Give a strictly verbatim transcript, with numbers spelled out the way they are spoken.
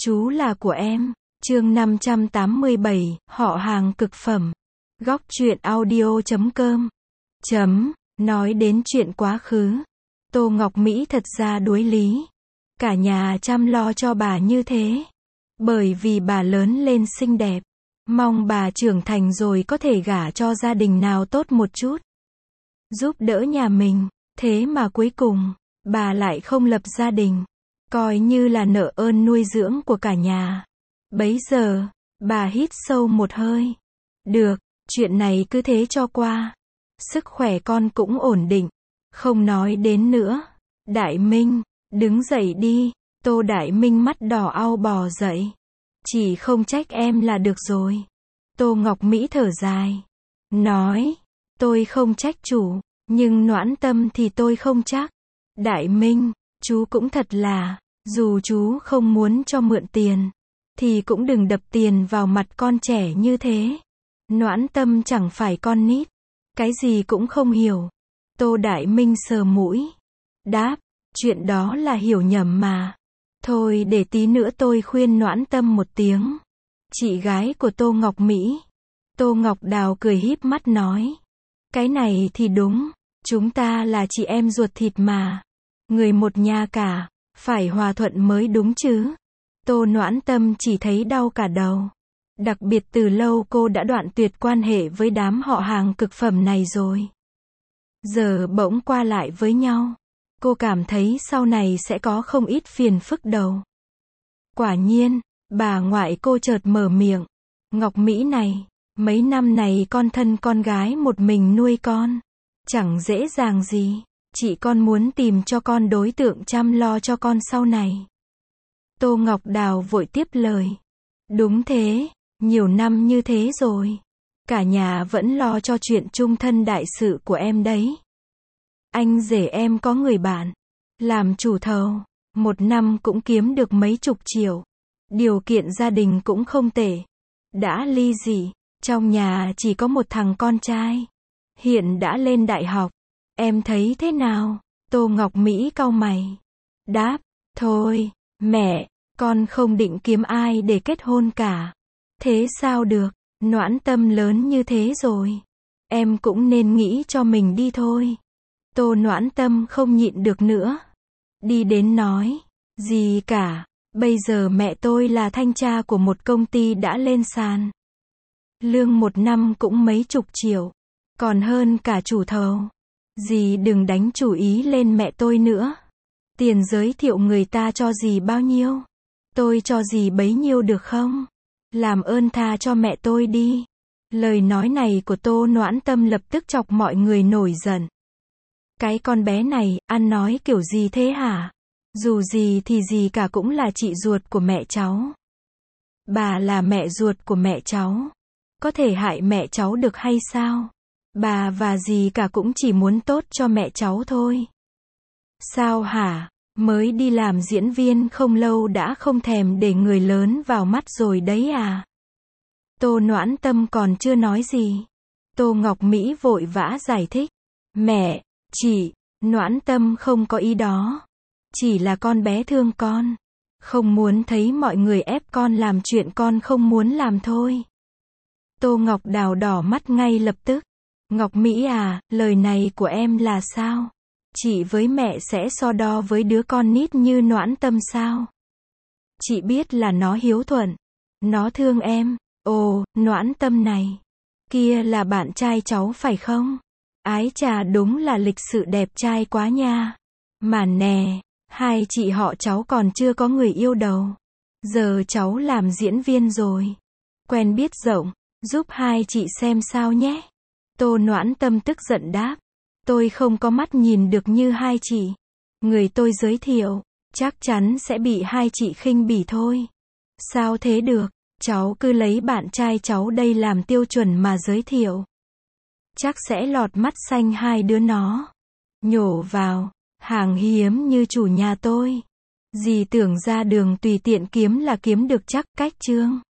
Chú là của em. Chương năm trăm tám mươi bảy, họ hàng cực phẩm. Góc truyện audio chấm com. Chấm, nói đến chuyện quá khứ. Tô Ngọc Mỹ thật ra đuối lý. Cả nhà chăm lo cho bà như thế. Bởi vì bà lớn lên xinh đẹp. Mong bà trưởng thành rồi có thể gả cho gia đình nào tốt một chút. Giúp đỡ nhà mình. Thế mà cuối cùng, bà lại không lập gia đình. Coi như là nợ ơn nuôi dưỡng của cả nhà. Bấy giờ, bà hít sâu một hơi. Được, chuyện này cứ thế cho qua. Sức khỏe con cũng ổn định. Không nói đến nữa. Đại Minh, đứng dậy đi. Tô Đại Minh mắt đỏ au bò dậy. Chỉ không trách em là được rồi. Tô Ngọc Mỹ thở dài. Nói, tôi không trách chủ, nhưng Noãn Tâm thì tôi không chắc. Đại Minh, chú cũng thật là, dù chú không muốn cho mượn tiền, thì cũng đừng đập tiền vào mặt con trẻ như thế. Noãn Tâm chẳng phải con nít, cái gì cũng không hiểu. Tô Đại Minh sờ mũi. Đáp, chuyện đó là hiểu nhầm mà. Thôi để tí nữa tôi khuyên Noãn Tâm một tiếng. Chị gái của Tô Ngọc Mỹ. Tô Ngọc Đào cười híp mắt nói. Cái này thì đúng, chúng ta là chị em ruột thịt mà. Người một nhà cả, phải hòa thuận mới đúng chứ. Tô Noãn Tâm chỉ thấy đau cả đầu. Đặc biệt từ lâu cô đã đoạn tuyệt quan hệ với đám họ hàng cực phẩm này rồi. Giờ bỗng qua lại với nhau. Cô cảm thấy sau này sẽ có không ít phiền phức đầu. Quả nhiên, bà ngoại cô chợt mở miệng. Ngọc Mỹ này, mấy năm này con thân con gái một mình nuôi con. Chẳng dễ dàng gì. Chị con muốn tìm cho con đối tượng chăm lo cho con sau này. Tô Ngọc Đào vội tiếp lời. Đúng thế, nhiều năm như thế rồi. Cả nhà vẫn lo cho chuyện chung thân đại sự của em đấy. Anh rể em có người bạn, làm chủ thầu, một năm cũng kiếm được mấy chục triệu. Điều kiện gia đình cũng không tệ. Đã ly dị, trong nhà chỉ có một thằng con trai. Hiện đã lên đại học. Em thấy thế nào? Tô Ngọc Mỹ cau mày. Đáp, thôi, mẹ, con không định kiếm ai để kết hôn cả. Thế sao được, Noãn Tâm lớn như thế rồi. Em cũng nên nghĩ cho mình đi thôi. Tô Noãn Tâm không nhịn được nữa. Đi đến nói, gì cả, bây giờ mẹ tôi là thanh tra của một công ty đã lên sàn. Lương một năm cũng mấy chục triệu, còn hơn cả chủ thầu. Dì đừng đánh chủ ý lên mẹ tôi nữa. Tiền giới thiệu người ta cho dì bao nhiêu? Tôi cho dì bấy nhiêu được không? Làm ơn tha cho mẹ tôi đi. Lời nói này của Tô Noãn Tâm lập tức chọc mọi người nổi giận. Cái con bé này, ăn nói kiểu gì thế hả? Dù gì thì gì cả cũng là chị ruột của mẹ cháu. Bà là mẹ ruột của mẹ cháu. Có thể hại mẹ cháu được hay sao? Bà và dì cả cũng chỉ muốn tốt cho mẹ cháu thôi. Sao hả? Mới đi làm diễn viên không lâu đã không thèm để người lớn vào mắt rồi đấy à? Tô Noãn Tâm còn chưa nói gì. Tô Ngọc Mỹ vội vã giải thích. Mẹ, chị, Noãn Tâm không có ý đó. Chỉ là con bé thương con. Không muốn thấy mọi người ép con làm chuyện con không muốn làm thôi. Tô Ngọc Đào đỏ mắt ngay lập tức. Ngọc Mỹ à, lời này của em là sao? Chị với mẹ sẽ so đo với đứa con nít như Noãn Tâm sao? Chị biết là nó hiếu thuận. Nó thương em. Ồ, Noãn Tâm này. Kia là bạn trai cháu phải không? Ái chà, đúng là lịch sự đẹp trai quá nha. Mà nè, hai chị họ cháu còn chưa có người yêu đâu. Giờ cháu làm diễn viên rồi. Quen biết rộng, giúp hai chị xem sao nhé. Tô Noãn Tâm tức giận đáp. Tôi không có mắt nhìn được như hai chị. Người tôi giới thiệu, chắc chắn sẽ bị hai chị khinh bỉ thôi. Sao thế được, cháu cứ lấy bạn trai cháu đây làm tiêu chuẩn mà giới thiệu. Chắc sẽ lọt mắt xanh hai đứa nó. Nhổ vào, hàng hiếm như chủ nhà tôi. Dì tưởng ra đường tùy tiện kiếm là kiếm được chắc, cách chương.